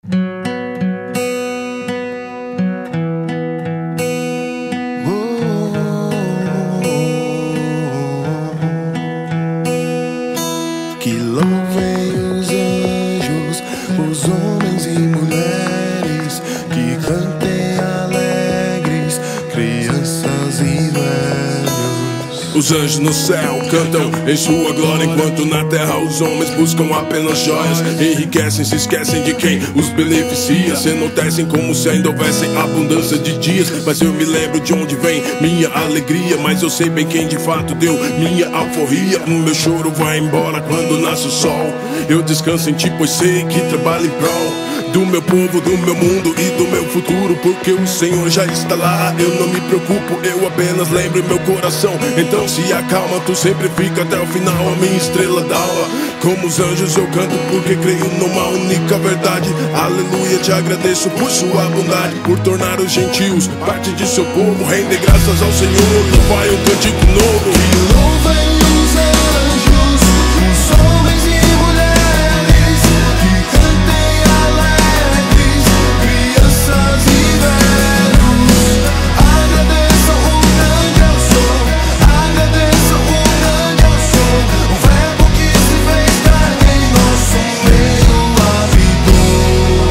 Que louvem os anjos, os homens e mulheres, que cantem alegres, crianças e velhos. Os anjos no céu cantam em sua glória, enquanto na terra os homens buscam apenas joias. Enriquecem, se esquecem de quem os beneficia, se enaltecem como se ainda houvessem abundância de dias. Mas eu me lembro de onde vem minha alegria, mas eu sei bem quem de fato deu minha alforria. O meu choro vai embora quando nasce o sol. Eu descanso em ti, pois sei que trabalho em prol do meu povo, do meu mundo e do meu futuro, porque o Senhor já está lá. Eu não me preocupo, eu apenas lembro em meu coração. Então se acalma, tu sempre fica até o final, a minha estrela d'alva. Como os anjos eu canto porque creio numa única verdade. Aleluia, te agradeço por sua bondade, por tornar os gentios parte de seu povo. Rende graças ao Senhor, louvai um cântico novo. Que louvem os anjos, os homens e mulheres, que cantem alegres, crianças e velhos. Agradeçam o grande eu sou, agradeçam o grande eu sou, o verbo que se fez carne em nosso meio habitou.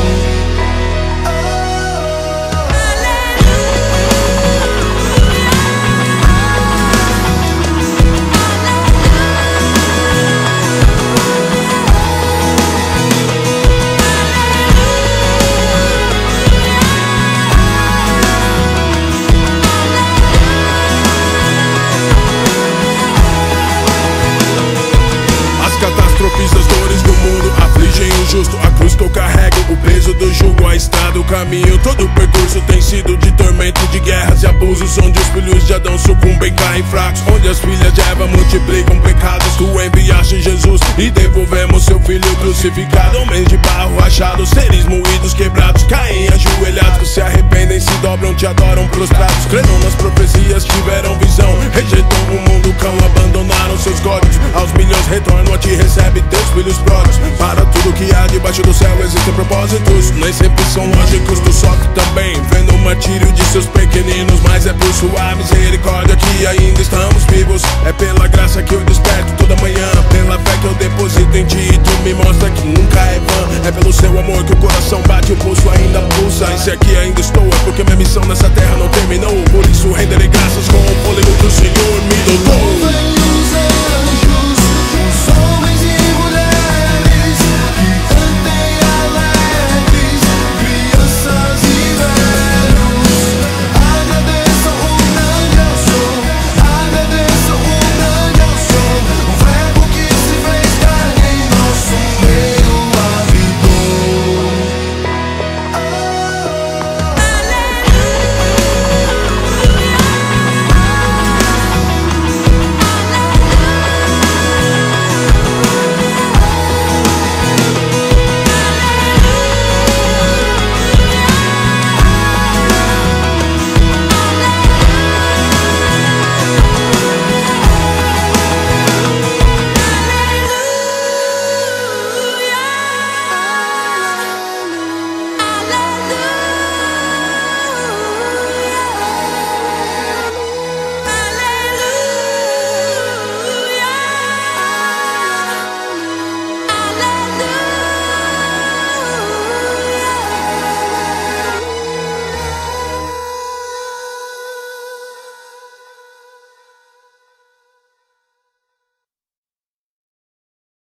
Catástrofes, as dores do mundo afligem o justo. A cruz que eu carrego, o peso do jugo, a estrada, o caminho, todo o percurso tem sido de tormento, de guerras e abusos, onde os filhos de Adão sucumbem, caem fracos, onde as filhas de Eva multiplicam pecados. Tu enviaste Jesus e devolvemos seu filho crucificado. Homens de barro rachados, seres moídos, quebrados, caem ajoelhados, que se arrependem, se dobram, te adoram prostrados. Creram nas profecias, tiveram visão, rejeitou o mundo cão, abandonaram seus códigos. Aos milhões retornam a ti, recebe teus filhos pródigos. Para tudo que há debaixo do céu existem propósitos, nem sempre são lógicos. Tu sofre também, vendo o martírio de seus pequeninos, mas é por sua misericórdia que ainda estamos vivos. É pela graça que eu desperto toda manhã, pela fé que eu deposito em ti, e tu me mostra que nunca é vã. É pelo seu amor que o coração bate, o pulso ainda pulsa. E se aqui ainda estou, é porque minha missão nessa terra não terminou. Por isso renderei graças com o fôlego que o Senhor me dotou.